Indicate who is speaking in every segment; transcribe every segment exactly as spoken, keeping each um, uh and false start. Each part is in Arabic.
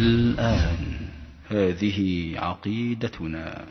Speaker 1: والآن هذه عقيدتنا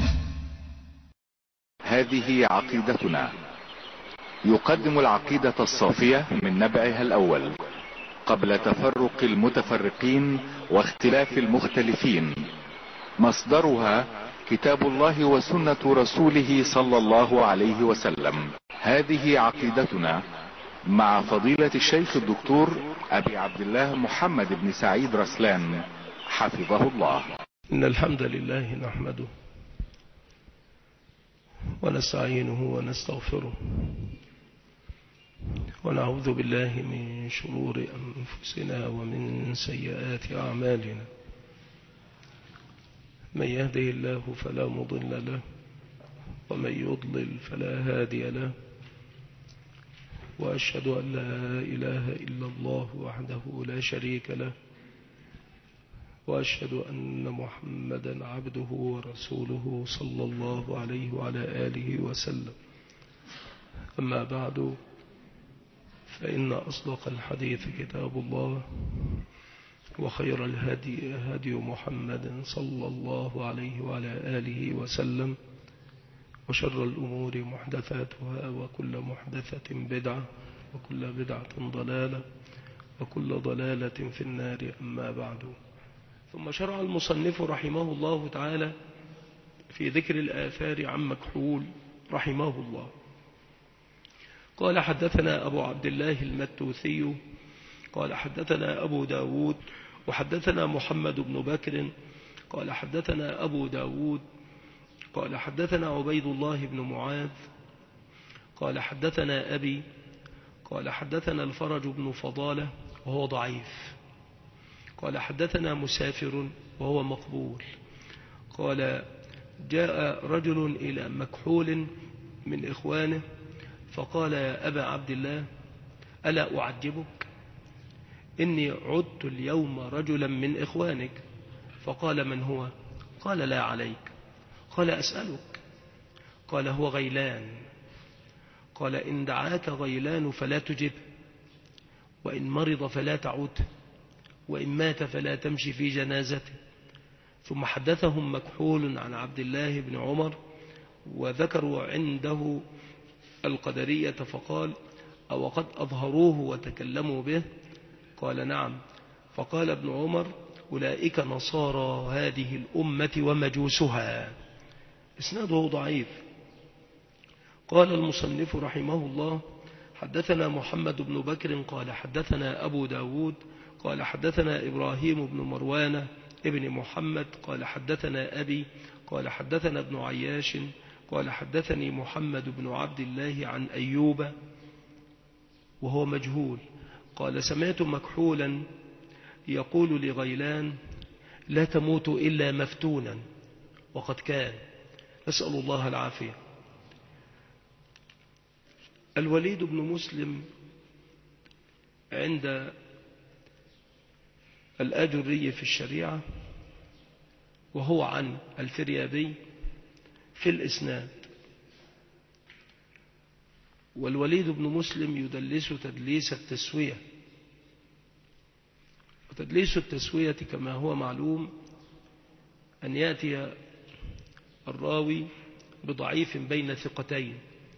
Speaker 2: هذه عقيدتنا يقدم العقيدة الصافية من نبعها الأول قبل تفرق المتفرقين واختلاف المختلفين. مصدرها كتاب الله وسنة رسوله صلى الله عليه وسلم. هذه عقيدتنا مع فضيلة الشيخ الدكتور أبي عبد الله محمد بن سعيد رسلان حفظه الله.
Speaker 3: إن الحمد لله نحمده ونستعينه ونستغفره ونعوذ بالله من شرور أنفسنا ومن سيئات أعمالنا. من يهده الله فلا مضل له ومن يضلل فلا هادي له، وأشهد أن لا إله إلا الله وحده لا شريك له، وأشهد أن محمدا عبده ورسوله صلى الله عليه وعلى آله وسلم. أما بعد، فإن أصدق الحديث كتاب الله، وخير الهدي هدي محمد صلى الله عليه وعلى آله وسلم، وشر الأمور محدثاتها، وكل محدثة بدعة، وكل بدعة ضلالة، وكل ضلالة في النار. أما بعد، ثم شرع المصنف رحمه الله تعالى في ذكر الآثار عن مكحول رحمه الله. قال: حدثنا أبو عبد الله المتوثي قال حدثنا أبو داود وحدثنا محمد بن بكر قال حدثنا أبو داود قال حدثنا عبيد الله بن معاذ قال حدثنا أبي قال حدثنا الفرج بن فضالة وهو ضعيف قال حدثنا مسافر وهو مقبول قال: جاء رجل إلى مكحول من إخوانه فقال: يا أبا عبد الله، ألا أعجبك؟ إني عدت اليوم رجلا من إخوانك. فقال: من هو؟ قال: لا عليك. قال: أسألك. قال: هو غيلان. قال: إن دعاك غيلان فلا تجب، وإن مرض فلا تعود، وإن مات فلا تمشي في جنازته. ثم حدثهم مكحول عن عبد الله بن عمر، وذكروا عنده القدرية، فقال: أو قد أظهروه وتكلموا به؟ قال: نعم. فقال ابن عمر: أولئك نصارى هذه الأمة ومجوسها. إسناده ضعيف. قال المصنف رحمه الله: حدثنا محمد بن بكر قال حدثنا أبو داود قال حدثنا إبراهيم بن مروان ابن محمد قال حدثنا أبي قال حدثنا ابن عياش قال حدثني محمد بن عبد الله عن أيوب وهو مجهول قال: سمعت مكحولا يقول لغيلان: لا تموت إلا مفتونا، وقد كان. نسأل الله العافية. الوليد بن مسلم عند الآجري في الشريعة، وهو عن الفريابي في الإسناد. والوليد بن مسلم يدلس تدليس التسوية، وتدليس التسوية كما هو معلوم أن يأتي الراوي بضعيف بين ثقتين،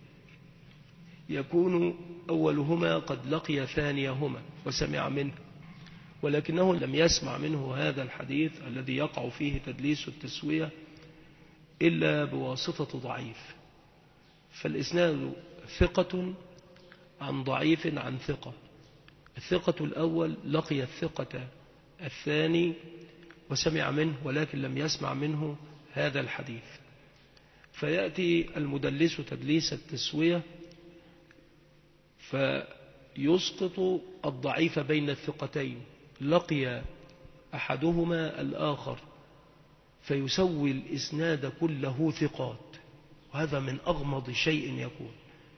Speaker 3: يكون أولهما قد لقي ثانيهما وسمع منه، ولكنه لم يسمع منه هذا الحديث الذي يقع فيه تدليس التسوية إلا بواسطة ضعيف. فالإسناد ثقة عن ضعيف عن ثقة. الثقة الأول لقي الثقة الثاني وسمع منه، ولكن لم يسمع منه هذا الحديث. فيأتي المدلس تدليس التسوية فيسقط الضعيف بين الثقتين، لقي أحدهما الآخر، فيسوي الإسناد كله ثقات. وهذا من أغمض شيء يكون،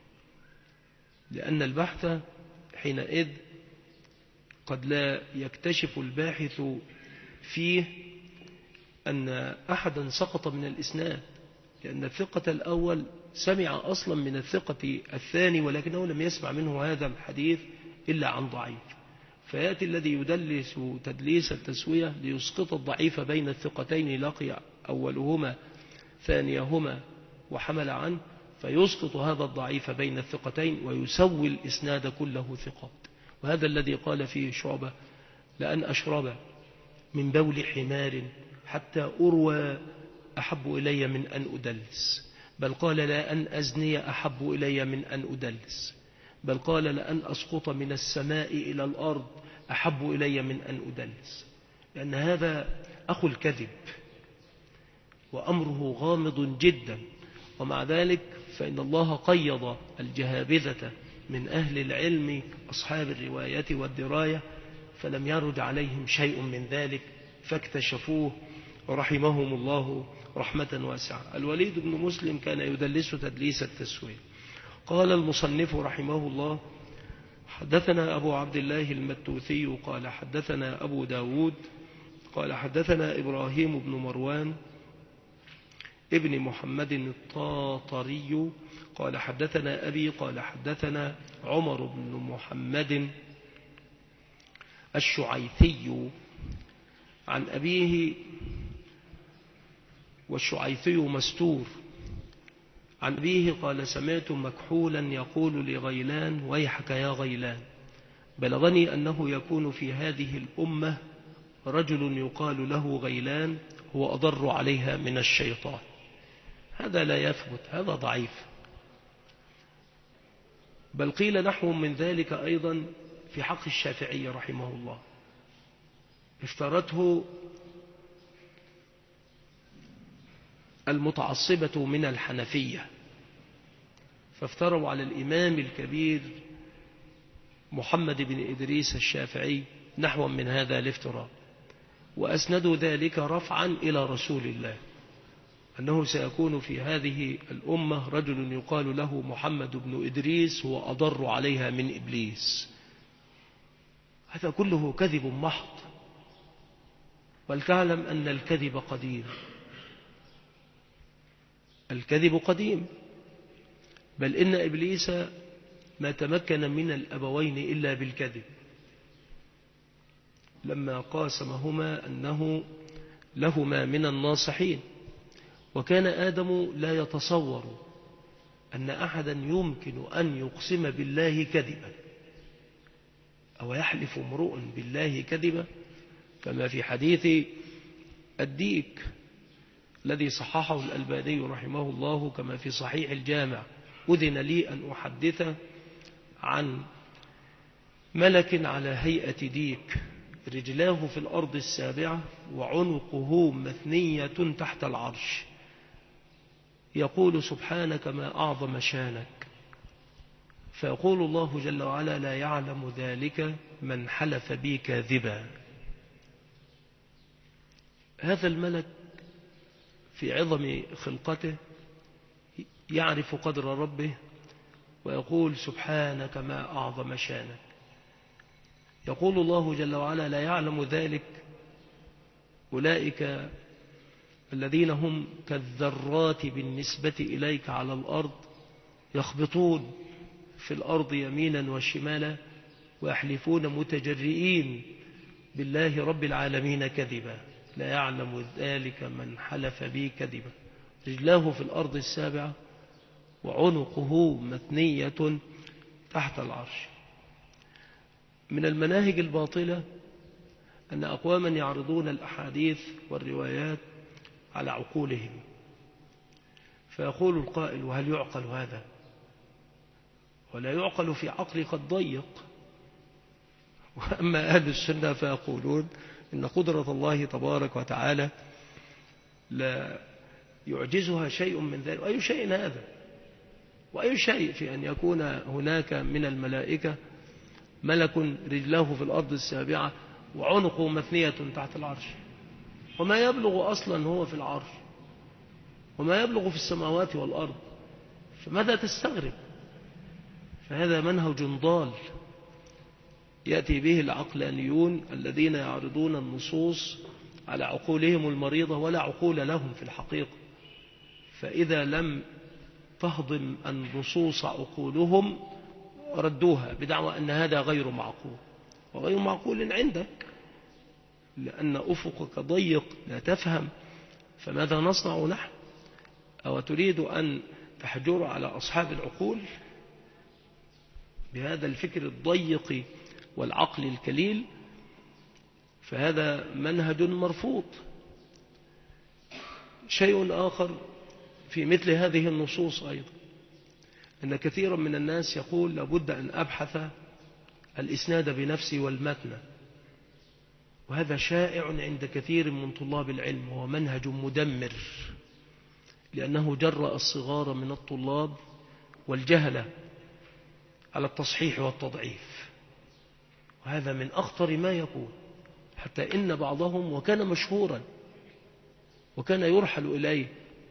Speaker 3: لأن البحث حينئذ قد لا يكتشف الباحث فيه أن أحدا سقط من الإسناد، لأن الثقة الأول سمع أصلا من الثقة الثاني، ولكنه لم يسمع منه هذا الحديث إلا عن ضعيف. فيأتي الذي يدلس تدليس التسوية ليسقط الضعيف بين الثقتين لقي أولهما ثانيهما وحمل عنه، فيسقط هذا الضعيف بين الثقتين ويسوي الإسناد كله ثقات. وهذا الذي قال فيه شعبة: لأن أشرب من بول حمار حتى أروى أحب إلي من أن أدلس. بل قال: لا أن أزني أحب إلي من أن أدلس. بل قال: لأن أسقط من السماء إلى الأرض أحب إلي من أن أدلس. لأن هذا أخو الكذب وأمره غامض جدا. ومع ذلك فإن الله قيض الجهابذة من أهل العلم أصحاب الرواية والدراية، فلم يرد عليهم شيء من ذلك فاكتشفوه ورحمهم الله رحمة واسعة. الوليد بن مسلم كان يدلس تدليس التسوية. قال المصنف رحمه الله: حدثنا أبو عبد الله المتوثي قال حدثنا أبو داود قال حدثنا إبراهيم بن مروان ابن محمد الطاطري قال حدثنا أبي قال حدثنا عمر بن محمد الشعيثي عن أبيه، والشعيثي مستور، عن أبيه قال: سمعت مكحولا يقول لغيلان: ويحك يا غيلان، بلغني أنه يكون في هذه الأمة رجل يقال له غيلان هو أضر عليها من الشيطان. هذا لا يثبت، هذا ضعيف. بل قيل نحو من ذلك أيضا في حق الشافعي رحمه الله، اشترته المتعصبة من الحنفية، فافتروا على الإمام الكبير محمد بن إدريس الشافعي نحو من هذا الافتراء، وأسندوا ذلك رفعا إلى رسول الله، أنه سيكون في هذه الأمة رجل يقال له محمد بن إدريس هو أضر عليها من إبليس. هذا كله كذب محض. ولتعلم أن الكذب قديم، الكذب قديم. بل إن إبليس ما تمكن من الأبوين إلا بالكذب، لما قاسمهما أنه لهما من الناصحين. وكان آدم لا يتصور أن أحدا يمكن أن يقسم بالله كذبا، أو يحلف امرؤ بالله كذبا، كما في حديث الديك الذي صححه الألباني رحمه الله، كما في صحيح الجامع: أذن لي أن أحدث عن ملك على هيئة ديك، رجلاه في الأرض السابعة وعنقه مثنية تحت العرش، يقول: سبحانك ما أعظم شانك. فيقول الله جل وعلا: لا يعلم ذلك من حلف بي كاذبا. هذا الملك في عظم خلقته يعرف قدر ربه ويقول: سبحانك ما أعظم شانك. يقول الله جل وعلا: لا يعلم ذلك أولئك الذين هم كالذرات بالنسبة إليك على الأرض، يخبطون في الأرض يمينا وشمالا ويحلفون متجرئين بالله رب العالمين كذبا. لا يعلم ذلك من حلف بي كذبا. رجلاه في الأرض السابعة وعنقه مثنية تحت العرش. من المناهج الباطلة أن أقواما يعرضون الأحاديث والروايات على عقولهم، فيقول القائل: وهل يعقل هذا؟ ولا يعقل في عقل قد ضيق. وأما أهل السنة فيقولون إن قدرة الله تبارك وتعالى لا يعجزها شيء من ذلك. وأي شيء هذا؟ وأي شيء في أن يكون هناك من الملائكة ملك رجله في الأرض السابعة وعنقه مثنية تحت العرش، وما يبلغ أصلا هو في العرش، وما يبلغ في السماوات والأرض، فماذا تستغرب؟ فهذا منهج ضال يأتي به العقلانيون الذين يعرضون النصوص على عقولهم المريضة ولا عقول لهم في الحقيقة. فإذا لم تهضم النصوص عقولهم ردوها بدعوى أن هذا غير معقول. وغير معقول عندك، لأن أفقك ضيق لا تفهم، فماذا نصنع نحن؟ أو تريد أن تحجر على أصحاب العقول بهذا الفكر الضيق والعقل الكليل؟ فهذا منهج مرفوض. شيء آخر في مثل هذه النصوص أيضا، أن كثيرا من الناس يقول لابد أن أبحث الإسناد بنفسي والمتن، وهذا شائع عند كثير من طلاب العلم، وهو منهج مدمر، لأنه جرأ الصغار من الطلاب والجهلة على التصحيح والتضعيف، وهذا من أخطر ما يكون. حتى إن بعضهم، وكان مشهورا وكان يرحل إليه،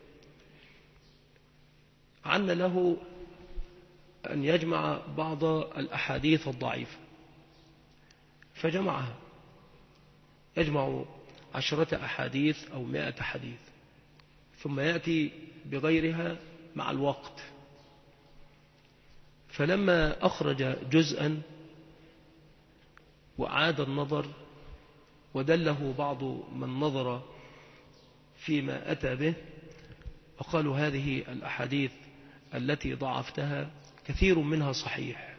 Speaker 3: عن له أن يجمع بعض الأحاديث الضعيفة، فجمعها، يجمع عشرة أحاديث أو مائة حديث، ثم يأتي بغيرها مع الوقت. فلما أخرج جزءا وأعاد النظر ودله بعض من نظر فيما أتى به، وقالوا هذه الأحاديث التي ضعفتها كثير منها صحيح.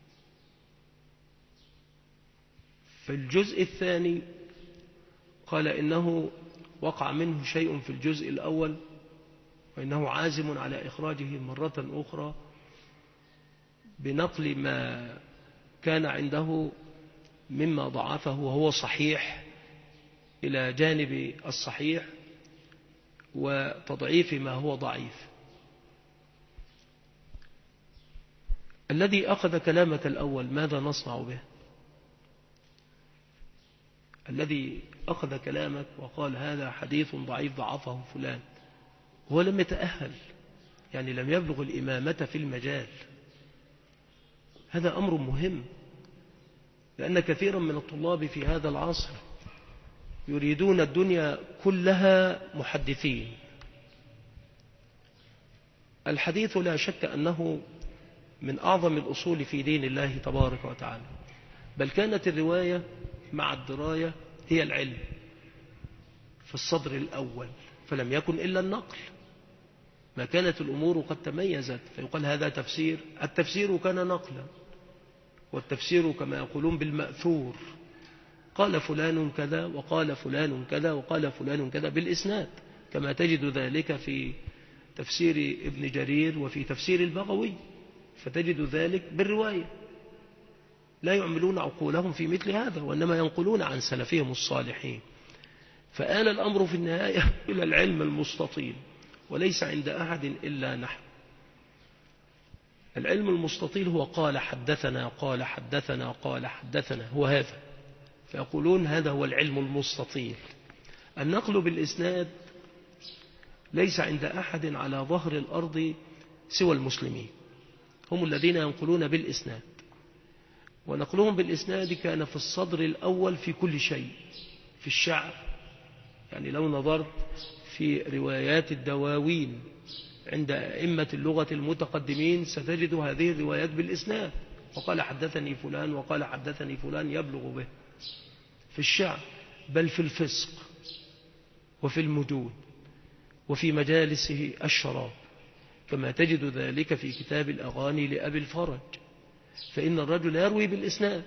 Speaker 3: في الجزء الثاني قال إنه وقع منه شيء في الجزء الأول، وإنه عازم على إخراجه مرة أخرى بنقل ما كان عنده مما ضعفه وهو صحيح إلى جانب الصحيح، وتضعيف ما هو ضعيف. الذي أخذ كلامك الأول ماذا نصنع به؟ الذي أخذ كلامك وقال هذا حديث ضعيف ضعفه فلان، هو لم يتأهل، يعني لم يبلغ الإمامة في المجال. هذا أمر مهم، لأن كثيرا من الطلاب في هذا العصر يريدون الدنيا كلها محدثين. الحديث لا شك أنه من أعظم الأصول في دين الله تبارك وتعالى، بل كانت الرواية مع الدراية هي العلم في الصدر الأول، فلم يكن إلا النقل. ما كانت الأمور قد تميزت فيقال هذا تفسير، التفسير كان نقلا، والتفسير كما يقولون بالمأثور، قال فلان كذا وقال فلان كذا وقال فلان كذا بالإسناد، كما تجد ذلك في تفسير ابن جرير وفي تفسير البغوي، فتجد ذلك بالرواية. لا يعملون عقولهم في مثل هذا، وإنما ينقلون عن سلفهم الصالحين. فآل الأمر في النهاية إلى العلم المستطيل، وليس عند أحد إلا نحن. العلم المستطيل هو قال حدثنا قال حدثنا قال حدثنا، هو هذا، فيقولون هذا هو العلم المستطيل. النقل بالإسناد ليس عند أحد على ظهر الأرض سوى المسلمين، هم الذين ينقلون بالإسناد، ونقلهم بالإسناد كان في الصدر الأول في كل شيء. في الشعر، يعني لو نظرت في روايات الدواوين عند أئمة اللغة المتقدمين ستجد هذه الروايات بالإسناد، وقال حدثني فلان وقال حدثني فلان يبلغ به. في الشعر، بل في الفسق وفي المدون وفي مجالسه الشراب، كما تجد ذلك في كتاب الأغاني لأبي الفرج، فإن الرجل يروي بالإسناد،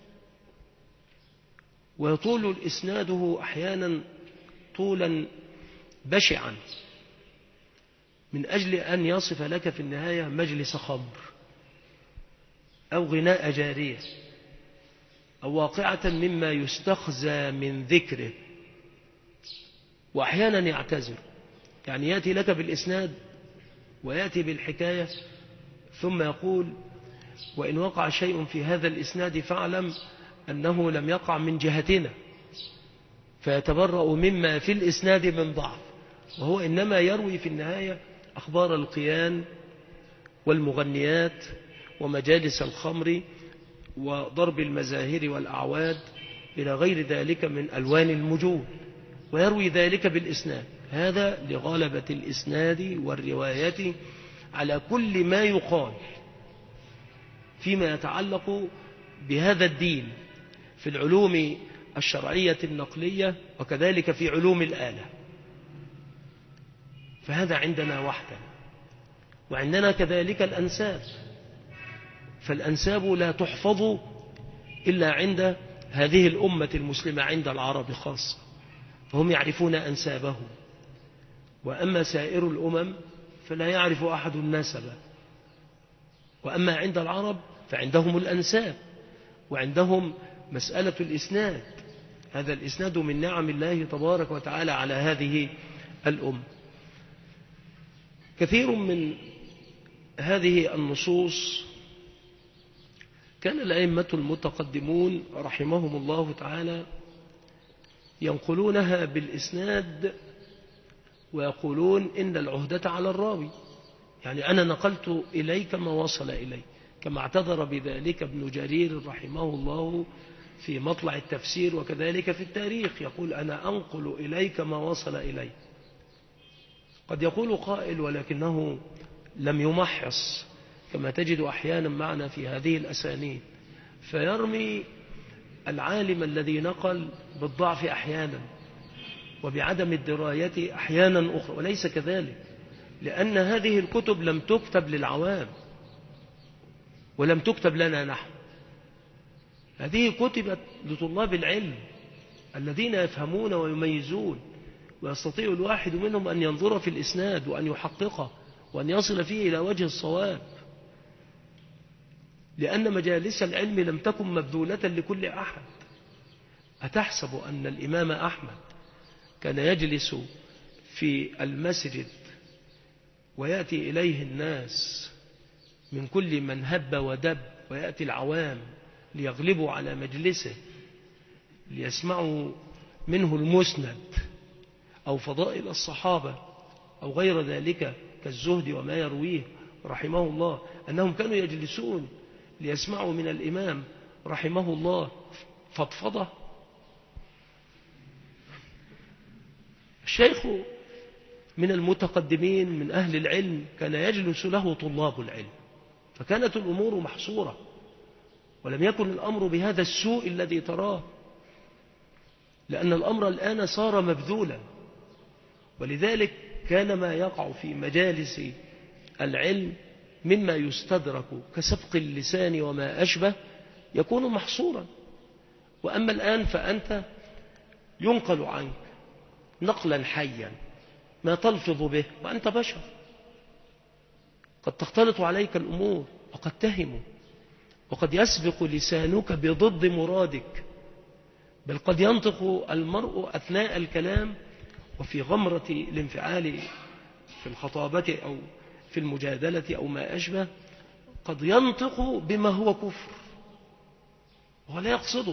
Speaker 3: ويطول الإسناده أحيانا طولا بشعا من أجل أن يصف لك في النهاية مجلس خمر أو غناء جارية أو واقعة مما يستخزى من ذكره، وأحيانا يعتذر، يعني يأتي لك بالإسناد ويأتي بالحكاية ثم يقول وإن وقع شيء في هذا الإسناد فاعلم أنه لم يقع من جهتنا، فيتبرأ مما في الإسناد من ضعف، وهو إنما يروي في النهاية أخبار القيان والمغنيات ومجالس الخمر وضرب المزاهر والأعواد إلى غير ذلك من ألوان المجون، ويروي ذلك بالإسناد. هذا لغلبة الإسناد والرواية على كل ما يقال فيما يتعلق بهذا الدين في العلوم الشرعية النقلية وكذلك في علوم الآلة. فهذا عندنا وحده. وعندنا كذلك الأنساب، فالأنساب لا تحفظ إلا عند هذه الأمة المسلمة، عند العرب خاصة، فهم يعرفون أنسابهم. وأما سائر الأمم فلا يعرف أحد النسب. وأما عند العرب فعندهم الأنساب، وعندهم مسألة الإسناد. هذا الإسناد من نعم الله تبارك وتعالى على هذه الأمة. كثير من هذه النصوص كان الأئمة المتقدمون رحمهم الله تعالى ينقلونها بالإسناد ويقولون إن العهدة على الراوي، يعني أنا نقلت إليك ما وصل إلي، كما اعتذر بذلك ابن جرير رحمه الله في مطلع التفسير وكذلك في التاريخ، يقول أنا أنقل إليك ما وصل إلي. قد يقول قائل ولكنه لم يمحص، كما تجد أحيانا معنا في هذه الأسانيد، فيرمي العالم الذي نقل بالضعف أحيانا وبعدم الدراية أحيانا أخرى، وليس كذلك، لأن هذه الكتب لم تكتب للعوام ولم تكتب لنا نحن. هذه كتبت لطلاب العلم الذين يفهمون ويميزون، ويستطيع الواحد منهم أن ينظر في الإسناد وأن يحققه وأن يصل فيه إلى وجه الصواب، لأن مجالس العلم لم تكن مبذولة لكل أحد. أتحسب أن الإمام أحمد كان يجلس في المسجد ويأتي إليه الناس من كل من هب ودب، ويأتي العوام ليغلبوا على مجلسه ليسمعوا منه المسند أو فضائل الصحابة أو غير ذلك كالزهد وما يرويه رحمه الله، أنهم كانوا يجلسون ليسمعوا من الإمام رحمه الله فضفضة؟ الشيخ من المتقدمين من أهل العلم كان يجلس له طلاب العلم، فكانت الأمور محصورة، ولم يكن الأمر بهذا السوء الذي تراه، لأن الأمر الآن صار مبذولا. ولذلك كان ما يقع في مجالس العلم مما يستدرك كسبق اللسان وما أشبه يكون محصورا. وأما الآن فأنت ينقل عنك نقلا حيا ما تلفظ به، وأنت بشر، قد تختلط عليك الأمور وقد تهم، وقد يسبق لسانك بضد مرادك، بل قد ينطق المرء أثناء الكلام وفي غمرة الانفعال في الخطابة أو في المجادلة أو ما أشبه، قد ينطق بما هو كفر ولا يقصده،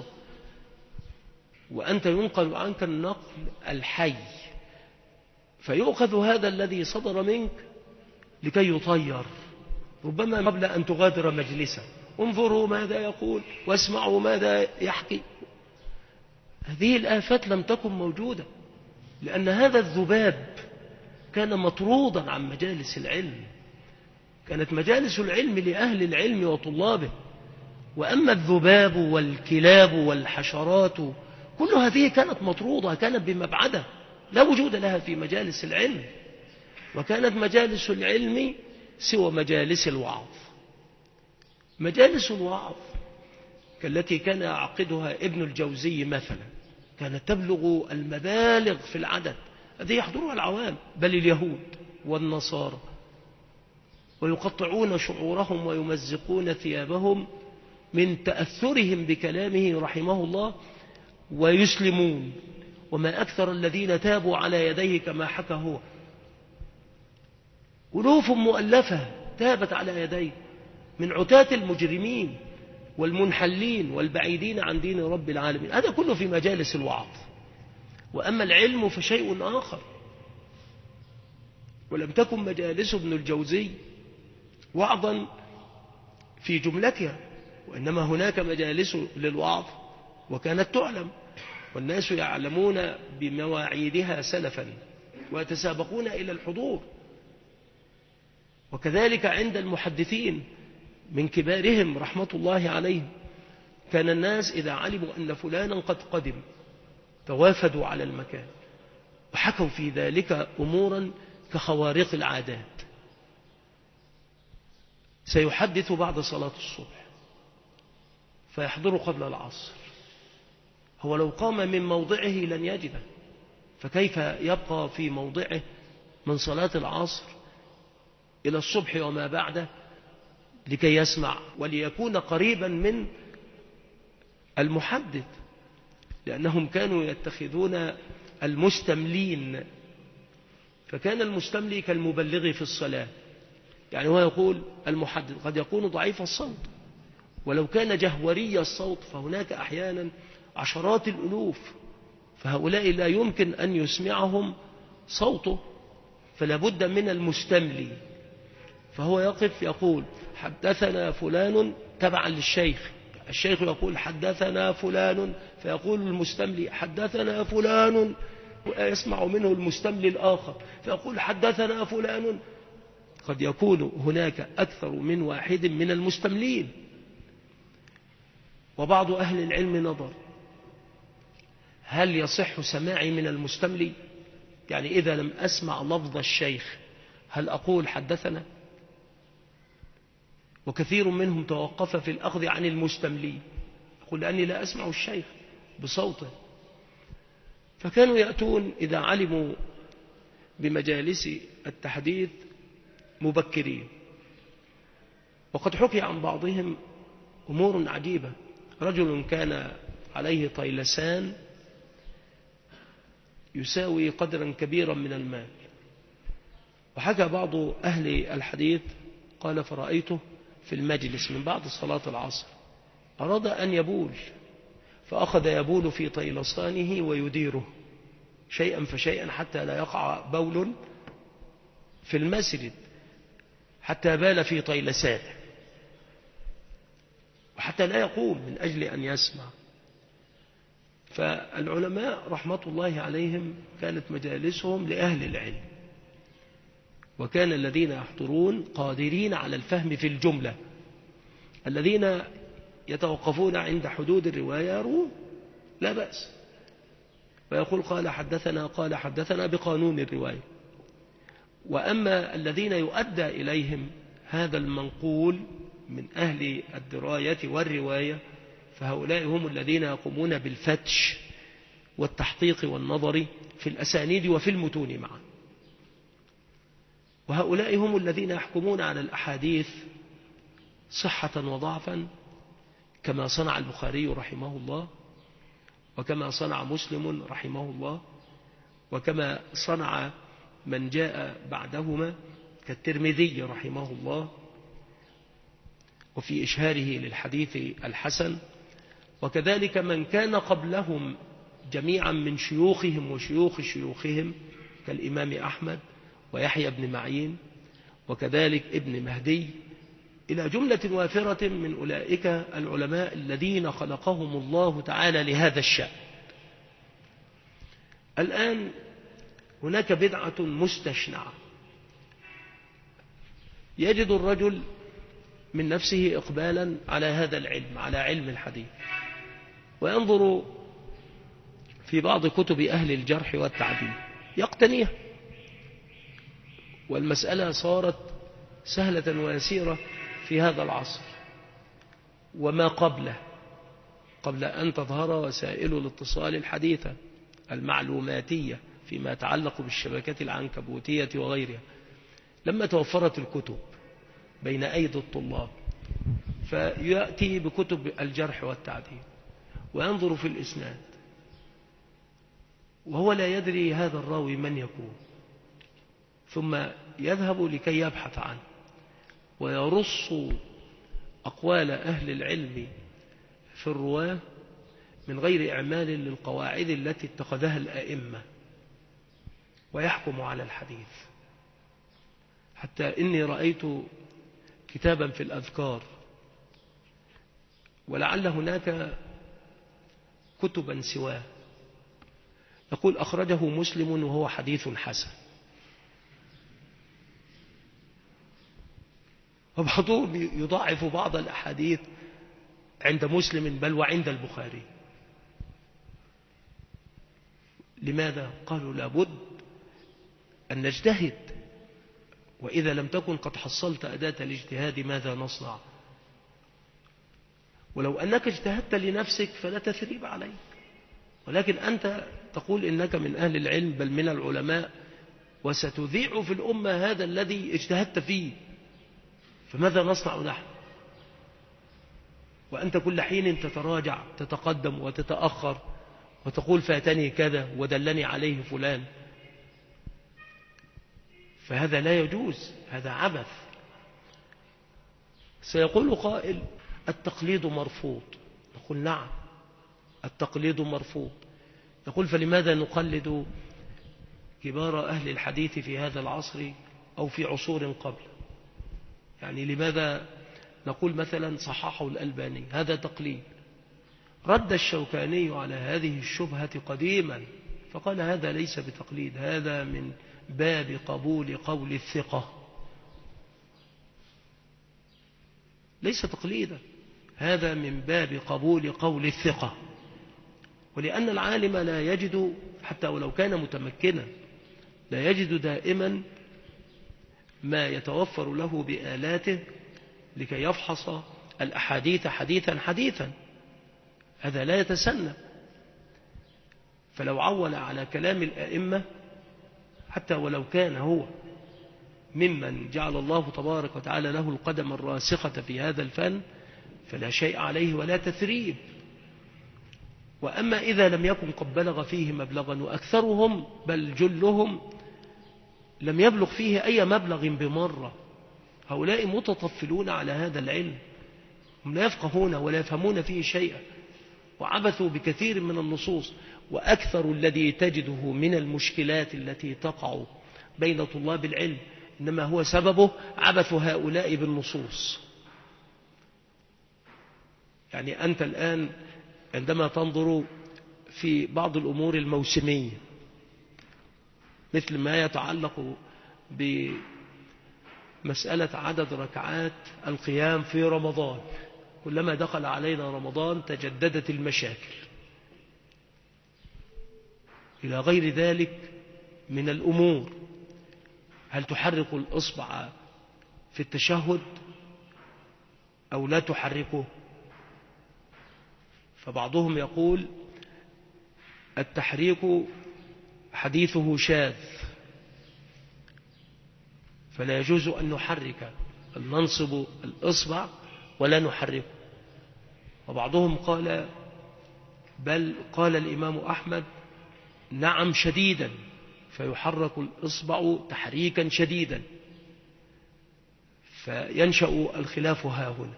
Speaker 3: وأنت ينقل عنك النقل الحي، فيؤخذ هذا الذي صدر منك لكي يطير ربما قبل أن تغادر مجلسا. انظروا ماذا يقول واسمعوا ماذا يحكي. هذه الآفات لم تكن موجودة، لأن هذا الذباب كان مطرودا عن مجالس العلم. كانت مجالس العلم لأهل العلم وطلابه، وأما الذباب والكلاب والحشرات كل هذه كانت مطرودة، كانت بمبعدة لا وجود لها في مجالس العلم. وكانت مجالس العلم سوى مجالس الوعظ. مجالس الوعظ كالتي كان يعقدها ابن الجوزي مثلا كانت تبلغ المبالغ في العدد، هذه يحضرها العوام بل اليهود والنصارى، ويقطعون شعورهم ويمزقون ثيابهم من تأثرهم بكلامه رحمه الله ويسلمون. وما أكثر الذين تابوا على يديه كما حكى هو، ألوف مؤلفة تابت على يديه من عتاة المجرمين والمنحلين والبعيدين عن دين رب العالمين. هذا كله في مجالس الوعظ. وأما العلم فشيء آخر. ولم تكن مجالس ابن الجوزي وعظا في جملتها، وإنما هناك مجالس للوعظ وكانت تعلم، والناس يعلمون بمواعيدها سلفا ويتسابقون إلى الحضور. وكذلك عند المحدثين من كبارهم رحمة الله عليهم كان الناس إذا علموا أن فلانا قد قدم توافدوا على المكان وحكوا في ذلك أمورا كخوارق العادات. سيحدث بعد صلاة الصبح فيحضر قبل العصر، هو لو قام من موضعه لن يجده، فكيف يبقى في موضعه من صلاة العصر إلى الصبح وما بعده لكي يسمع وليكون قريبا من المحدث، لأنهم كانوا يتخذون المستملين، فكان المستملي كالمبلغ في الصلاة، يعني هو يقول المحدث قد يكون ضعيف الصوت، ولو كان جهوري الصوت فهناك أحيانا عشرات الألوف، فهؤلاء لا يمكن أن يسمعهم صوته، فلا بد من المستملي، فهو يقف يقول حدثنا فلان تبعا للشيخ، الشيخ يقول حدثنا فلان، فيقول المستملي حدثنا فلان، ويسمع منه المستملي الآخر فيقول حدثنا فلان. قد يكون هناك أكثر من واحد من المستملين. وبعض أهل العلم نظر هل يصح سماعي من المستملي، يعني إذا لم أسمع لفظ الشيخ هل أقول حدثنا؟ وكثير منهم توقف في الأخذ عن المستملي، يقول لأني لا أسمع الشيخ بصوته. فكانوا يأتون إذا علموا بمجالس التحديث مبكرين. وقد حكي عن بعضهم أمور عجيبة، رجل كان عليه طيلسان يساوي قدرا كبيرا من المال، وحكى بعض أهل الحديث قال فرأيته في المجلس من بعد صلاة العصر أراد أن يبول، فأخذ يبول في طيلسانه ويديره شيئا فشيئا حتى لا يقع بول في المسجد، حتى بال في طيلسانه وحتى لا يقوم من أجل أن يسمع. فالعلماء رحمة الله عليهم كانت مجالسهم لأهل العلم، وكان الذين يحضرون قادرين على الفهم في الجملة، الذين يتوقفون عند حدود الرواية يروون لا بأس، ويقول قال حدثنا قال حدثنا بقانون الرواية. وأما الذين يؤدى إليهم هذا المنقول من أهل الدراية والرواية فهؤلاء هم الذين يقومون بالفتش والتحقيق والنظر في الأسانيد وفي المتون معا، وهؤلاء هم الذين يحكمون على الأحاديث صحة وضعفا كما صنع البخاري رحمه الله، وكما صنع مسلم رحمه الله، وكما صنع من جاء بعدهما كالترمذي رحمه الله وفي إشهاره للحديث الحسن، وكذلك من كان قبلهم جميعا من شيوخهم وشيوخ شيوخهم كالإمام أحمد ويحيى بن معين وكذلك ابن مهدي، إلى جملة وافرة من أولئك العلماء الذين خلقهم الله تعالى لهذا الشأن. الآن هناك بدعة مستشنعة، يجد الرجل من نفسه إقبالا على هذا العلم، على علم الحديث، وينظر في بعض كتب أهل الجرح والتعديل يقتنيها، والمسألة صارت سهلة ويسيرة في هذا العصر وما قبله، قبل أن تظهر وسائل الاتصال الحديثة المعلوماتية فيما يتعلق بالشبكات العنكبوتية وغيرها. لما توفرت الكتب بين أيدي الطلاب فيأتي بكتب الجرح والتعديل وينظر في الإسناد وهو لا يدري هذا الراوي من يكون، ثم يذهب لكي يبحث عنه ويرص أقوال أهل العلم في الرواة من غير إعمال للقواعد التي اتخذها الأئمة، ويحكم على الحديث. حتى إني رأيت كتابا في الأذكار، ولعل هناك كتبا سواه، يقول أخرجه مسلم وهو حديث حسن، وبعضهم يضاعف بعض الأحاديث عند مسلم بل وعند البخاري. لماذا؟ قالوا لابد أن نجتهد، وإذا لم تكن قد حصلت أداة الاجتهاد ماذا نصنع؟ ولو أنك اجتهدت لنفسك فلا تثريب عليك، ولكن أنت تقول إنك من أهل العلم بل من العلماء، وستذيع في الأمة هذا الذي اجتهدت فيه، فماذا نصنع نحن؟ وأنت كل حين تتراجع، تتقدم وتتأخر، وتقول فاتني كذا ودلني عليه فلان، فهذا لا يجوز، هذا عبث. سيقول قائل التقليد مرفوض، نقول نعم التقليد مرفوض. يقول فلماذا نقلد كبار أهل الحديث في هذا العصر أو في عصور قبل؟ يعني لماذا نقول مثلا صححه الألباني؟ هذا تقليد. رد الشوكاني على هذه الشبهة قديما فقال هذا ليس بتقليد، هذا من باب قبول قول الثقة، ليس تقليدا، هذا من باب قبول قول الثقة. ولأن العالم لا يجد حتى ولو كان متمكنا لا يجد دائما ما يتوفر له بآلاته لكي يفحص الأحاديث حديثا حديثا، هذا لا يتسنى. فلو عول على كلام الأئمة حتى ولو كان هو ممن جعل الله تبارك وتعالى له القدم الراسخة في هذا الفن فلا شيء عليه ولا تثريب. وأما إذا لم يكن قد بلغ فيه مبلغا، وأكثرهم بل جلهم لم يبلغ فيه أي مبلغ بمرة، هؤلاء متطفلون على هذا العلم، هم لا يفقهون ولا يفهمون فيه شيئا، وعبثوا بكثير من النصوص. وأكثر الذي تجده من المشكلات التي تقع بين طلاب العلم إنما هو سببه عبث هؤلاء بالنصوص. يعني أنت الآن عندما تنظر في بعض الأمور الموسمية مثل ما يتعلق بمسألة عدد ركعات القيام في رمضان، كلما دخل علينا رمضان تجددت المشاكل، إلى غير ذلك من الأمور. هل تحرك الإصبع في التشهد أو لا تحركه؟ فبعضهم يقول التحريك حديثه شاذ فلا يجوز أن نحرك، أن ننصب الإصبع ولا نحركه. وبعضهم قال بل قال الإمام أحمد نعم شديدا، فيحرك الإصبع تحريكا شديدا، فينشأ الخلاف ها هنا،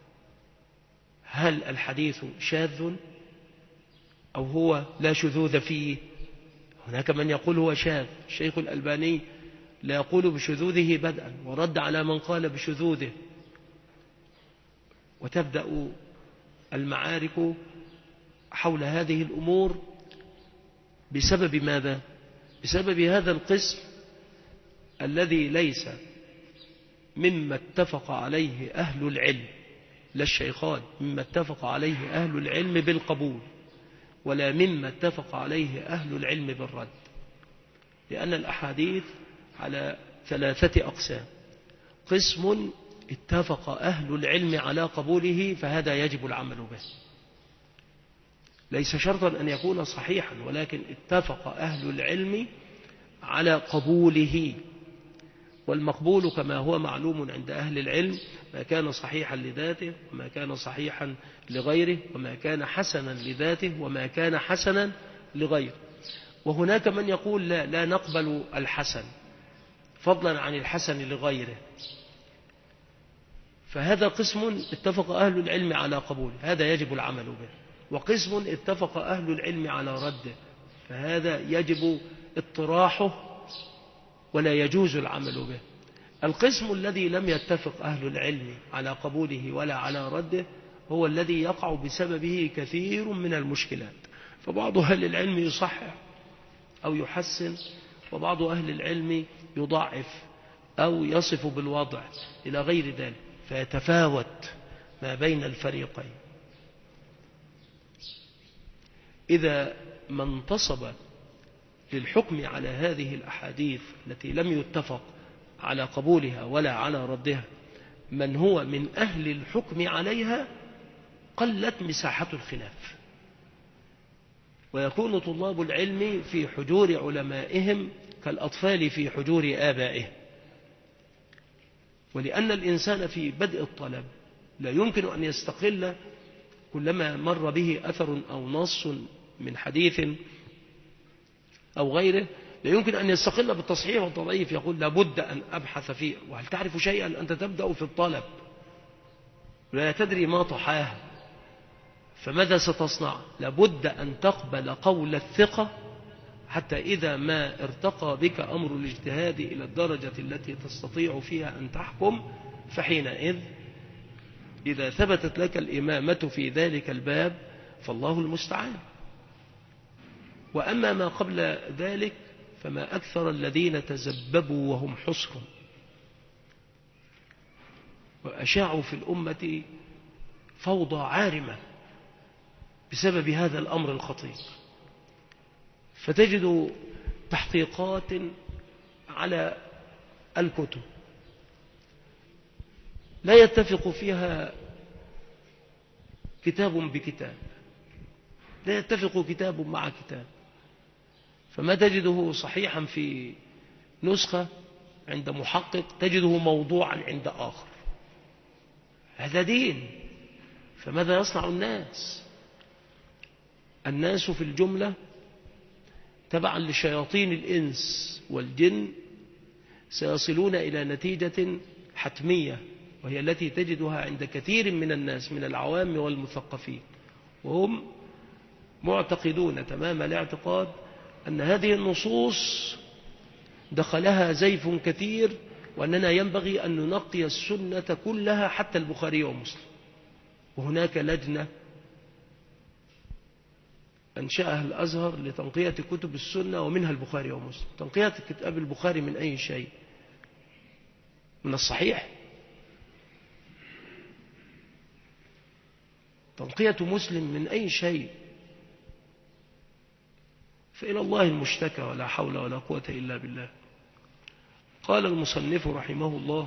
Speaker 3: هل الحديث شاذ أو هو لا شذوذ فيه؟ هناك من يقول هو شاذ، الشيخ الألباني لا يقول بشذوذه بدءا ورد على من قال بشذوذه، وتبدأ المعارك حول هذه الأمور بسبب ماذا؟ بسبب هذا القسم الذي ليس مما اتفق عليه أهل العلم، لا الشيخان، مما اتفق عليه أهل العلم بالقبول ولا مما اتفق عليه أهل العلم بالرد. لأن الأحاديث على ثلاثة أقسام: قسم اتفق أهل العلم على قبوله فهذا يجب العمل به، ليس شرطا أن يكون صحيحا، ولكن اتفق أهل العلم على قبوله. والمقبول كما هو معلوم عند أهل العلم ما كان صحيحا لذاته وما كان صحيحا لغيره وما كان حسنا لذاته وما كان حسنا لغيره. وهناك من يقول لا, لا نقبل الحسن فضلا عن الحسن لغيره، فهذا قسم اتفق أهل العلم على قبوله، هذا يجب العمل به. وقسم اتفق أهل العلم على رده، فهذا يجب اطراحه ولا يجوز العمل به. القسم الذي لم يتفق أهل العلم على قبوله ولا على رده هو الذي يقع بسببه كثير من المشكلات، فبعض أهل العلم يصحح أو يحسن، وبعض أهل العلم يضعف أو يصف بالوضع إلى غير ذلك، فيتفاوت ما بين الفريقين. إذا ما انتصب للحكم على هذه الأحاديث التي لم يتفق على قبولها ولا على ردها من هو من أهل الحكم عليها، قلت مساحة الخلاف، ويكون طلاب العلم في حجور علمائهم كالأطفال في حجور آبائهم. ولأن الإنسان في بدء الطلب لا يمكن أن يستقل كلما مر به أثر أو نص من حديث أو غيره، لا يمكن أن يستقل بالتصحيح والتضعيف، يقول لابد أن أبحث فيه. وهل تعرف شيئا؟ أنت تبدأ في الطلب لا تدري ما طحاه، فماذا ستصنع؟ لابد أن تقبل قول الثقة، حتى إذا ما ارتقى بك أمر الاجتهاد إلى الدرجة التي تستطيع فيها أن تحكم، فحينئذ إذا ثبتت لك الإمامة في ذلك الباب فالله المستعان. وأما ما قبل ذلك فما أكثر الذين تزببوا وهم حصر وأشاعوا في الأمة فوضى عارمة بسبب هذا الأمر الخطير. فتجد تحقيقات على الكتب لا يتفق فيها كتاب بكتاب، لا يتفق كتاب مع كتاب، فما تجده صحيحا في نسخة عند محقق تجده موضوعا عند آخر. هذا دين، فماذا يصنع الناس؟ الناس في الجملة تبعا لشياطين الإنس والجن سيصلون إلى نتيجة حتمية، وهي التي تجدها عند كثير من الناس من العوام والمثقفين، وهم معتقدون تمام الاعتقاد أن هذه النصوص دخلها زيف كثير، وأننا ينبغي أن ننقي السنة كلها حتى البخاري ومسلم. وهناك لجنة أنشأها الأزهر لتنقية كتب السنة ومنها البخاري ومسلم. تنقية كتاب البخاري من أي شيء؟ من الصحيح. تنقية مسلم من أي شيء؟ فإلى الله المشتكى، ولا حول ولا قوة إلا بالله. قال المصنف رحمه الله: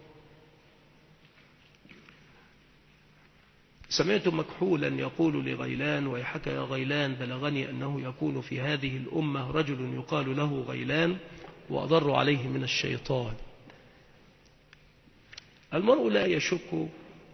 Speaker 3: سمعت مكحولا يقول لغيلان: ويحك يا غيلان، بلغني أنه يكون في هذه الأمة رجل يقال له غيلان وأضر عليه من الشيطان. المرء لا يشك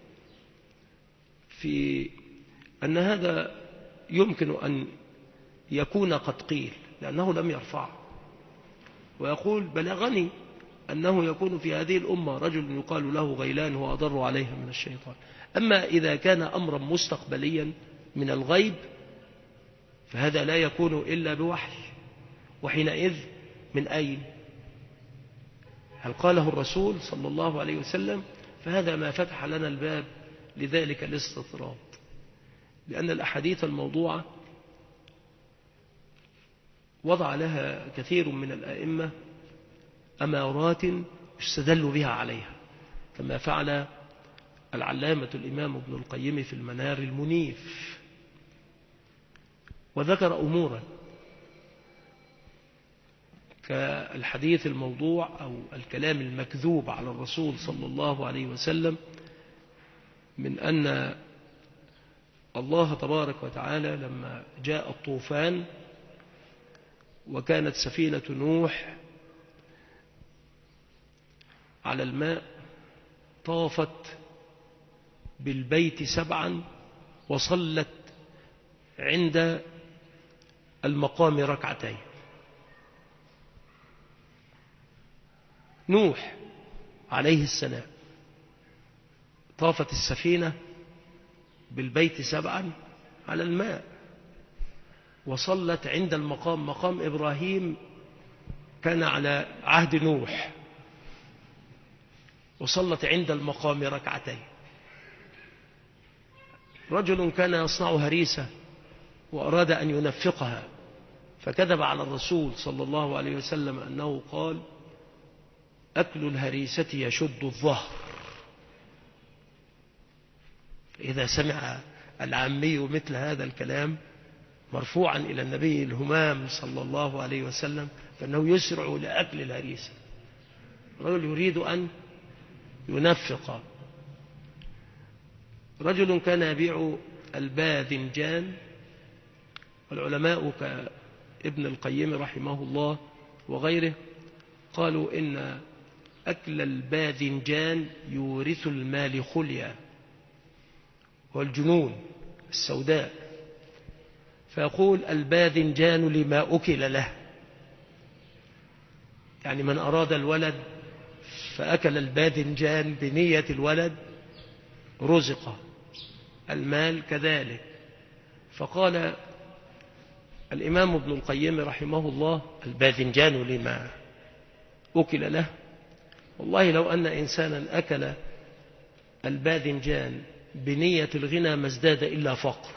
Speaker 3: في أن هذا يمكن أن يكون قد قيل، لأنه لم يرفعه، ويقول بلغني أنه يكون في هذه الأمة رجل يقال له غيلان وأضر عليها من الشيطان. أما إذا كان أمرا مستقبليا من الغيب فهذا لا يكون إلا بوحي، وحينئذ من أين؟ هل قاله الرسول صلى الله عليه وسلم؟ فهذا ما فتح لنا الباب لذلك الاستطراد، لأن الأحاديث الموضوعة وضع لها كثير من الأئمة أمارات استدلوا بها عليها، كما فعل العلامة الإمام ابن القيم في المنار المنيف، وذكر أمورا كالحديث الموضوع أو الكلام المكذوب على الرسول صلى الله عليه وسلم، من أن الله تبارك وتعالى لما جاء الطوفان وكانت سفينة نوح على الماء طافت بالبيت سبعا وصلت عند المقام ركعتين. نوح عليه السلام طافت السفينة بالبيت سبعا على الماء وصلت عند المقام، مقام إبراهيم كان على عهد نوح، وصلت عند المقام ركعتين. رجل كان يصنع هريسة وأراد أن ينفقها فكذب على الرسول صلى الله عليه وسلم أنه قال: أكل الهريسة يشد الظهر. إذا سمع العامي مثل هذا الكلام مرفوعا إلى النبي الهمام صلى الله عليه وسلم فإنه يسرع لأكل الهريسة. رجل يريد أن ينفق. رجل كان يبيع الباذنجان، والعلماء كابن القيم رحمه الله وغيره قالوا إن أكل الباذنجان يورث المال خليا والجنون السوداء، فيقول الباذنجان لما أكل له، يعني من أراد الولد فأكل الباذنجان بنية الولد رزقه، المال كذلك. فقال الإمام ابن القيم رحمه الله الباذنجان لما أكل له، والله لو أن إنسانا أكل الباذنجان بنية الغنى ما ازداد إلا فقر.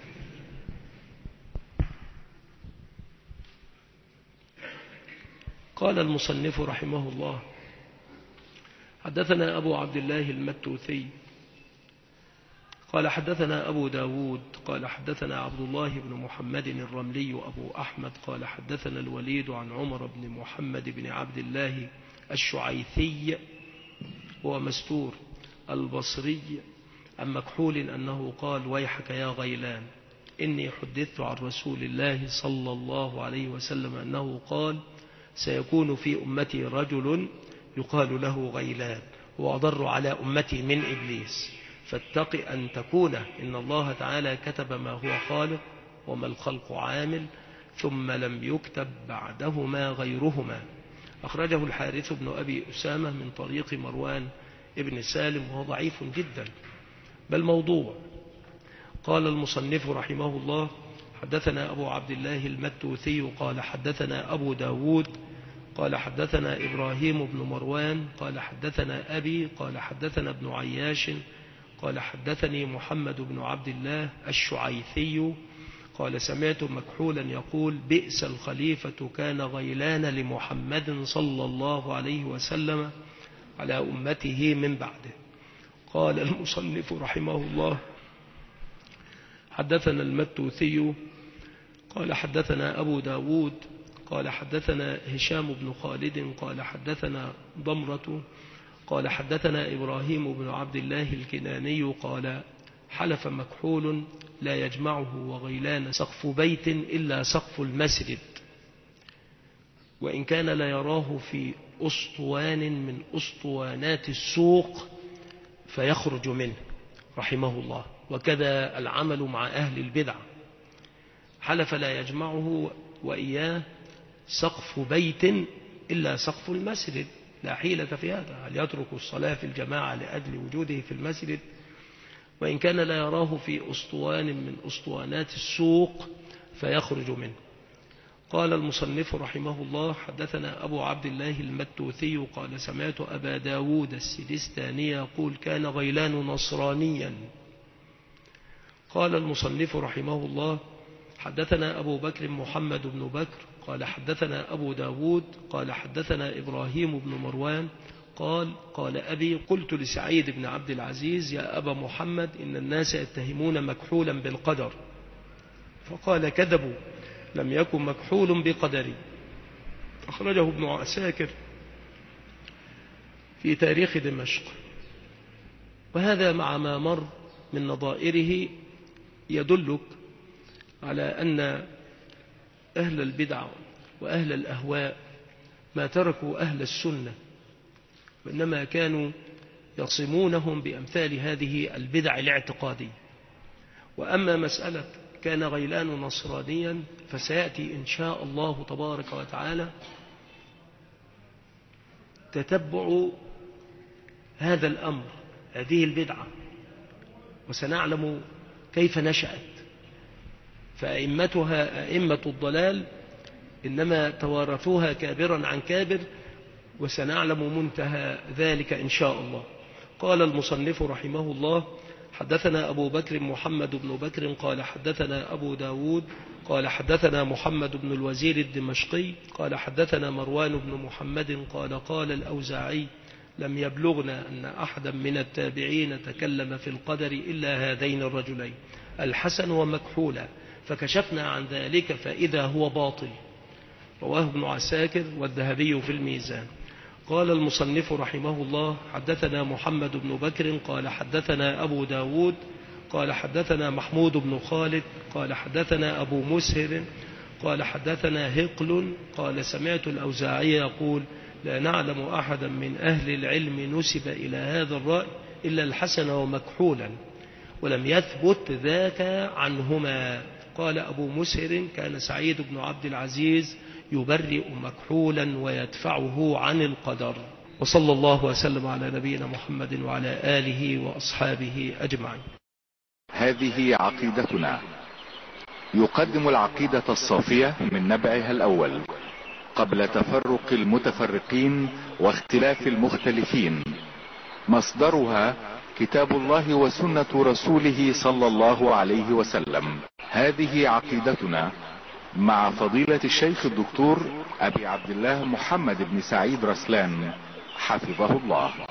Speaker 3: قال المصنف رحمه الله حدثنا أبو عبد الله المتوثي قال حدثنا أبو داود قال حدثنا عبد الله بن محمد الرملي أبو أحمد قال حدثنا الوليد عن عمر بن محمد بن عبد الله الشعيثي ومستور البصري عن مكحول أنه قال ويحك يا غيلان إني حدثت عن رسول الله صلى الله عليه وسلم أنه قال سيكون في أمتي رجل يقال له غيلان هو أضر على أمتي من إبليس فاتق أن تكون إن الله تعالى كتب ما هو خالق وما الخلق عامل ثم لم يكتب بعدهما غيرهما. أخرجه الحارث بن أبي أسامة من طريق مروان ابن سالم وهو ضعيف جدا بل موضوع. قال المصنف رحمه الله حدثنا أبو عبد الله المتوثي قال حدثنا أبو داود قال حدثنا إبراهيم بن مروان قال حدثنا أبي قال حدثنا ابن عياش قال حدثني محمد بن عبد الله الشعيثي قال سمعت مكحولا يقول بئس الخليفة كان غيلان لمحمد صلى الله عليه وسلم على أمته من بعده. قال المصنف رحمه الله حدثنا المتوثي قال حدثنا أبو داود قال حدثنا هشام بن خالد قال حدثنا ضمرة قال حدثنا إبراهيم بن عبد الله الكناني قال حلف مكحول لا يجمعه وغيلان سقف بيت إلا سقف المسجد وإن كان لا يراه في أسطوان من أسطوانات السوق فيخرج منه رحمه الله. وكذا العمل مع أهل البدع. حلف لا يجمعه وإياه سقف بيت إلا سقف المسجد لا حيلة في هذا. هل يترك الصلاة في الجماعة لأجل وجوده في المسجد؟ وإن كان لا يراه في أسطوان من أسطوانات السوق فيخرج منه. قال المصنف رحمه الله حدثنا أبو عبد الله المتوثي قال سمعت أبا داود السجستاني يقول كان غيلان نصرانيا. قال المصنف رحمه الله حدثنا أبو بكر محمد بن بكر قال حدثنا أبو داود قال حدثنا إبراهيم بن مروان قال قال أبي قلت لسعيد بن عبد العزيز يا أبا محمد إن الناس يتهمون مكحولا بالقدر فقال كذبوا لم يكن مكحول بقدري. أخرجه ابن عساكر في تاريخ دمشق. وهذا مع ما مر من نظائره يدلك على أن أهل البدع وأهل الأهواء ما تركوا أهل السنة وإنما كانوا يصمونهم بأمثال هذه البدع الاعتقادية. وأما مسألة كان غيلان نصرانيا فسيأتي إن شاء الله تبارك وتعالى تتبع هذا الأمر هذه البدعة وسنعلم كيف نشأت. فأئمتها أئمة الضلال إنما توارثوها كابرا عن كابر وسنعلم منتهى ذلك إن شاء الله. قال المصنف رحمه الله حدثنا أبو بكر محمد بن بكر قال حدثنا أبو داود قال حدثنا محمد بن الوزير الدمشقي قال حدثنا مروان بن محمد قال قال الأوزاعي لم يبلغنا أن أحدا من التابعين تكلم في القدر إلا هذين الرجلين الحسن ومكحولا فكشفنا عن ذلك فإذا هو باطل. رواه ابن عساكر والذهبي في الميزان. قال المصنف رحمه الله: حدثنا محمد بن بكر قال حدثنا أبو داود قال حدثنا محمود بن خالد قال حدثنا أبو مسهر قال حدثنا هقل قال سمعت الأوزاعي يقول: لا نعلم أحدا من أهل العلم نسب إلى هذا الرأي إلا الحسن ومكحولا، ولم يثبت ذاك عنهما. قال أبو مسهر: كان سعيد بن عبد العزيز يبرئ مكحولا ويدفعه عن القدر. وصلى الله وسلم على نبينا محمد وعلى آله وأصحابه أجمعين.
Speaker 2: هذه عقيدتنا. يقدم العقيدة الصافية من نبعها الأول قبل تفرق المتفرقين واختلاف المختلفين. مصدرها كتاب الله وسنة رسوله صلى الله عليه وسلم. هذه عقيدتنا مع فضيلة الشيخ الدكتور أبي عبد الله محمد بن سعيد رسلان حفظه الله.